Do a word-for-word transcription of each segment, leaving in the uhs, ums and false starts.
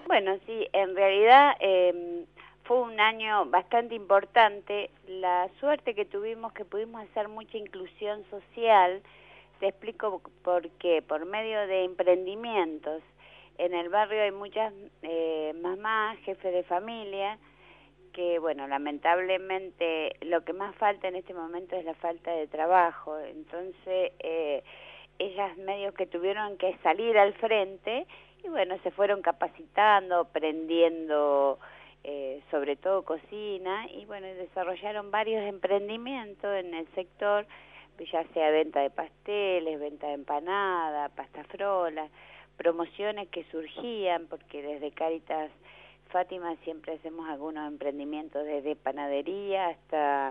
Bueno, sí, en realidad eh, fue un año bastante importante. La suerte que tuvimos que pudimos hacer mucha inclusión social, te explico por qué, por medio de emprendimientos. En el barrio hay muchas eh, mamás, jefes de familia, que bueno, lamentablemente lo que más falta en este momento es la falta de trabajo. Entonces, eh, ellas medio que tuvieron que salir al frente y bueno, se fueron capacitando, aprendiendo eh, sobre todo cocina y bueno, desarrollaron varios emprendimientos en el sector, ya sea venta de pasteles, venta de empanada, pasta frola, promociones que surgían, porque desde Cáritas Fátima siempre hacemos algunos emprendimientos desde panadería hasta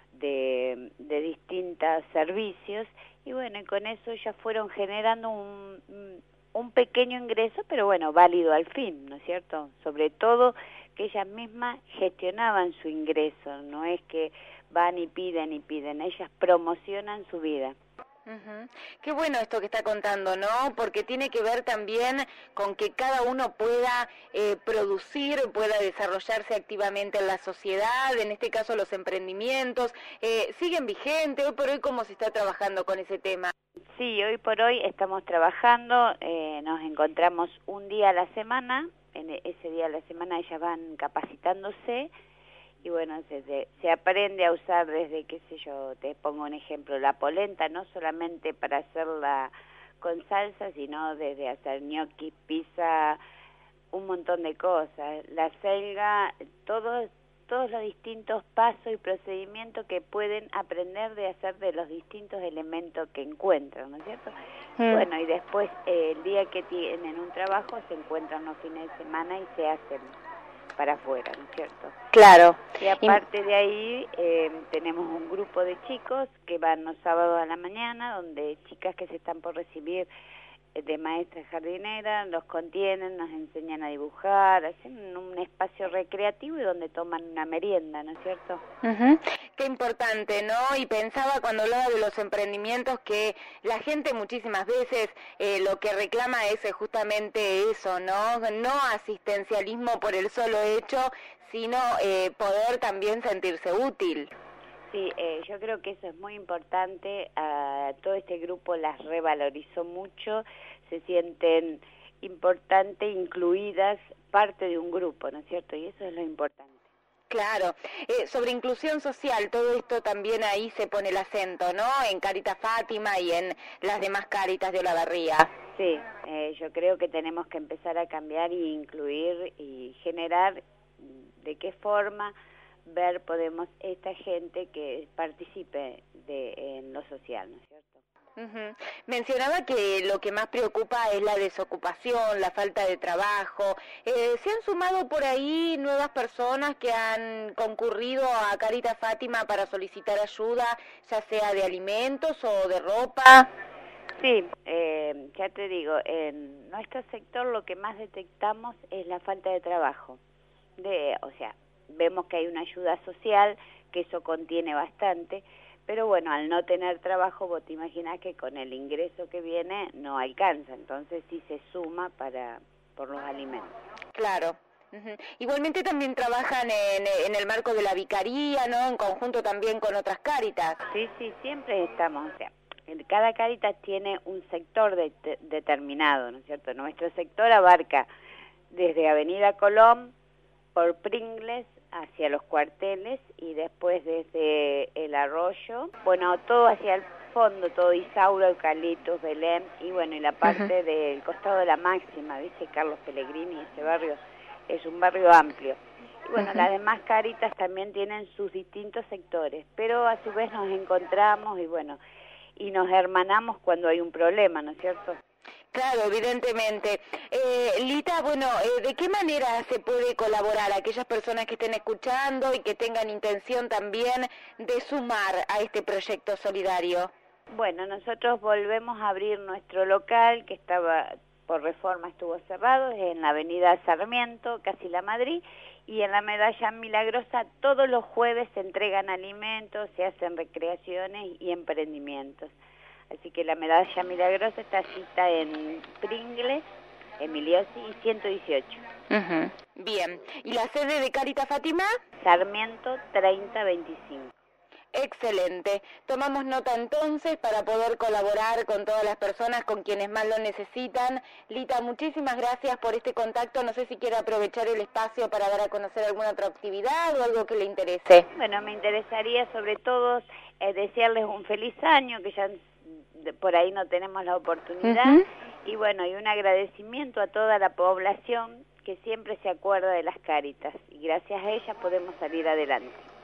de, de distintos servicios y bueno, y con eso ya fueron generando un, un pequeño ingreso, pero bueno, válido al fin, ¿no es cierto? Sobre todo que ellas mismas gestionaban su ingreso, no es que van y piden y piden, ellas promocionan su vida. Uh-huh. Qué bueno esto que está contando, ¿no? Porque tiene que ver también con que cada uno pueda eh, producir, pueda desarrollarse activamente en la sociedad, en este caso los emprendimientos, eh, siguen vigentes, hoy por hoy ¿cómo se está trabajando con ese tema? Sí, hoy por hoy estamos trabajando, eh, nos encontramos un día a la semana, en ese día a la semana ellas van capacitándose, y bueno, se, se, se aprende a usar desde, qué sé yo, te pongo un ejemplo, la polenta, no solamente para hacerla con salsa, sino desde hacer ñoquis, pizza, un montón de cosas, la selga, todos, todos los distintos pasos y procedimientos que pueden aprender de hacer de los distintos elementos que encuentran, ¿no es cierto? Mm. Bueno, y después eh, el día que tienen un trabajo se encuentran los fines de semana y se hacen para afuera, ¿no es cierto? Claro. Y aparte de ahí, eh, tenemos un grupo de chicos que van los sábados a la mañana, donde chicas que se están por recibir de maestra jardinera, los contienen, nos enseñan a dibujar, hacen un espacio recreativo y donde toman una merienda, ¿no es cierto? Uh-huh. Qué importante, ¿no? Y pensaba cuando hablaba de los emprendimientos que la gente muchísimas veces eh, lo que reclama es justamente eso, ¿no? No asistencialismo por el solo hecho, sino eh, poder también sentirse útil. Sí, eh, yo creo que eso es muy importante, a todo este grupo las revalorizó mucho, se sienten importantes, incluidas, parte de un grupo, ¿no es cierto? Y eso es lo importante. Claro, eh, sobre inclusión social, todo esto también ahí se pone el acento, ¿no? En Cáritas Fátima y en las demás Cáritas de Olavarría. Sí, eh, yo creo que tenemos que empezar a cambiar y incluir y generar de qué forma ver podemos esta gente que participe de, en lo social, ¿no es cierto? Uh-huh. Mencionaba que lo que más preocupa es la desocupación, la falta de trabajo. Eh, ¿Se han sumado por ahí nuevas personas que han concurrido a Cáritas Fátima para solicitar ayuda, ya sea de alimentos o de ropa? Sí, eh, ya te digo, en nuestro sector lo que más detectamos es la falta de trabajo. De, o sea, vemos que hay una ayuda social, que eso contiene bastante, pero bueno, al no tener trabajo, vos te imaginás que con el ingreso que viene no alcanza, entonces sí se suma para por los alimentos. Claro. Uh-huh. Igualmente también trabajan en, en el marco de la vicaría, ¿no? En conjunto también con otras Cáritas. Sí, sí, siempre estamos, o sea, cada Cáritas tiene un sector de, de, determinado, ¿no es cierto? Nuestro sector abarca desde Avenida Colón, por Pringles hacia los cuarteles y después desde el arroyo, bueno, todo hacia el fondo, todo Isaura, Eucaliptus, Belén y bueno, y la parte uh-huh. del costado de la Máxima, ¿viste? Carlos Pellegrini, ese barrio es un barrio amplio. Y bueno, uh-huh. las demás Cáritas también tienen sus distintos sectores, pero a su vez nos encontramos y bueno, y nos hermanamos cuando hay un problema, ¿no es cierto? Claro, evidentemente. Eh, Lita, bueno, eh, ¿de qué manera se puede colaborar a aquellas personas que estén escuchando y que tengan intención también de sumar a este proyecto solidario? Bueno, nosotros volvemos a abrir nuestro local que estaba por reforma, estuvo cerrado, en la avenida Sarmiento, casi la Madrid, y en la Medalla Milagrosa todos los jueves se entregan alimentos, se hacen recreaciones y emprendimientos. Así que la Medalla Milagrosa está cita en Pringles, Emiliosi y ciento dieciocho. Uh-huh. Bien. ¿Y la sede de Cáritas Fátima? Sarmiento treinta veinticinco. Excelente. Tomamos nota entonces para poder colaborar con todas las personas, con quienes más lo necesitan. Lita, muchísimas gracias por este contacto. No sé si quiere aprovechar el espacio para dar a conocer alguna otra actividad o algo que le interese. Bueno, me interesaría sobre todo eh, desearles un feliz año, que ya por ahí no tenemos la oportunidad. Uh-huh. Y bueno, y un agradecimiento a toda la población que siempre se acuerda de las Cáritas. Y gracias a ellas podemos salir adelante.